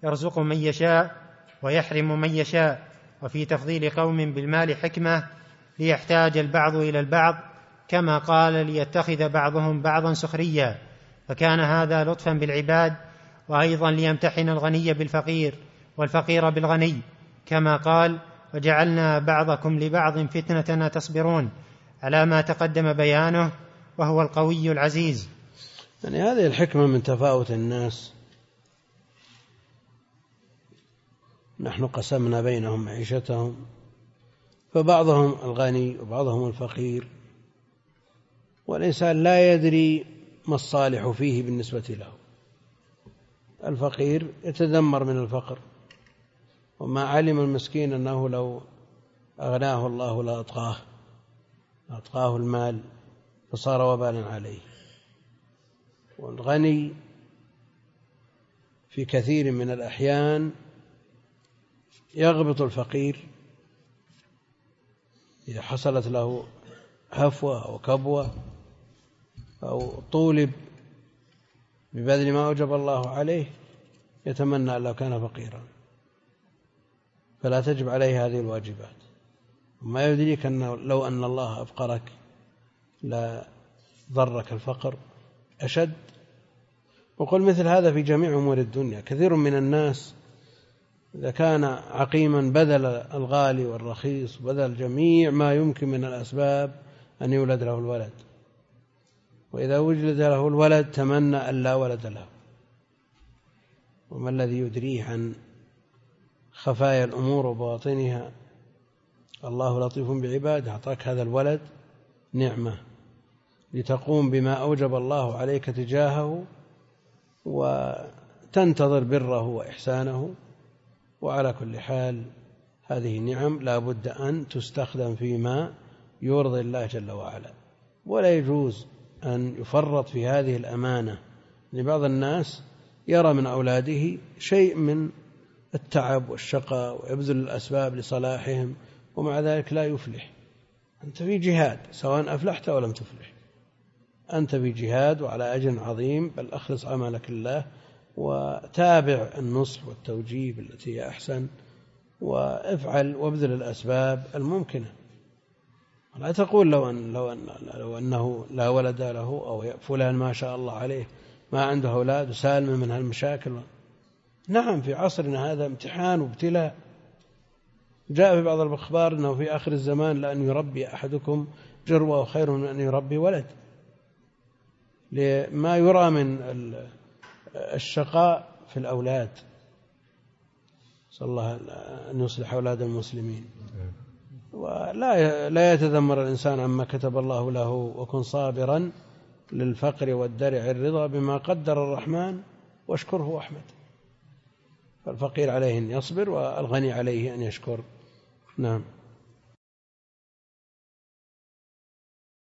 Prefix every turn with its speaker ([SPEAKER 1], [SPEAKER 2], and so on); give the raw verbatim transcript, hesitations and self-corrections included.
[SPEAKER 1] يرزق من يشاء ويحرم من يشاء، وفي تفضيل قوم بالمال حكمة ليحتاج البعض إلى البعض، كما قال ليتخذ بعضهم بعضا سخريا، فكان هذا لطفا بالعباد، وأيضا ليمتحن الغني بالفقير والفقير بالغني، كما قال وجعلنا بعضكم لبعض فتنة تصبرون، على ما تقدم بيانه، وهو القوي العزيز.
[SPEAKER 2] يعني هذه الحكمة من تفاوت الناس. نحن قسمنا بينهم معيشتهم، فبعضهم الغني وبعضهم الفقير، والإنسان لا يدري ما الصالح فيه بالنسبة له. الفقير يتذمر من الفقر، وما علم المسكين أنه لو أغناه الله لأطغاه أطغاه المال فصار وبالا عليه. والغني في كثير من الأحيان يغبط الفقير إذا حصلت له هفوة أو كبوة أو طولب ببذل ما أوجب الله عليه، يتمنى أن لو كان فقيرا، فلا تجب عليه هذه الواجبات. وما يدريك أنه لو أن الله أفقرك لا ضرك الفقر أشد. وقل مثل هذا في جميع أمور الدنيا. كثير من الناس إذا كان عقيما بذل الغالي والرخيص، بذل جميع ما يمكن من الأسباب أن يولد له الولد، وإذا وجد له الولد تمنى أن لا ولد له. وما الذي يدريه عن خفايا الأمور وبواطنها؟ الله لطيف بعباده. أعطاك هذا الولد نعمة لتقوم بما أوجب الله عليك تجاهه، وتنتظر بره وإحسانه. وعلى كل حال هذه النعم لا بد أن تستخدم فيما يرضي الله جل وعلا، ولا يجوز أن يفرط في هذه الأمانة. لبعض الناس يرى من أولاده شيء من التعب والشقاء ويبذل الأسباب لصلاحهم، ومع ذلك لا يفلح. أنت في جهاد، سواء أفلحت أو لم تفلح، أنت في جهاد وعلى أجر عظيم، بل أخلص عملك لله، وتابع النصح والتوجيه بالتي هي أحسن، وافعل وابذل الأسباب الممكنة. لا تقول لو, أن لو, أن لو أنه لا ولد له، أو فلان ما شاء الله عليه ما عنده أولاد وسالم من هالمشاكل. نعم، في عصرنا هذا امتحان وابتلاء. جاء في بعض الأخبار أنه في آخر الزمان لأن يربي أحدكم جروة خير من أن يربي ولد، لما يرى من الشقاء في الأولاد. صلى الله أن يصلح أولاد المسلمين. ولا لا يتذمر الإنسان عما كتب الله له، وكن صابرا للفقر والدرع الرضا بما قدر الرحمن واشكره واحمد. فالفقير عليه أن يصبر، والغني عليه أن يشكر. نعم.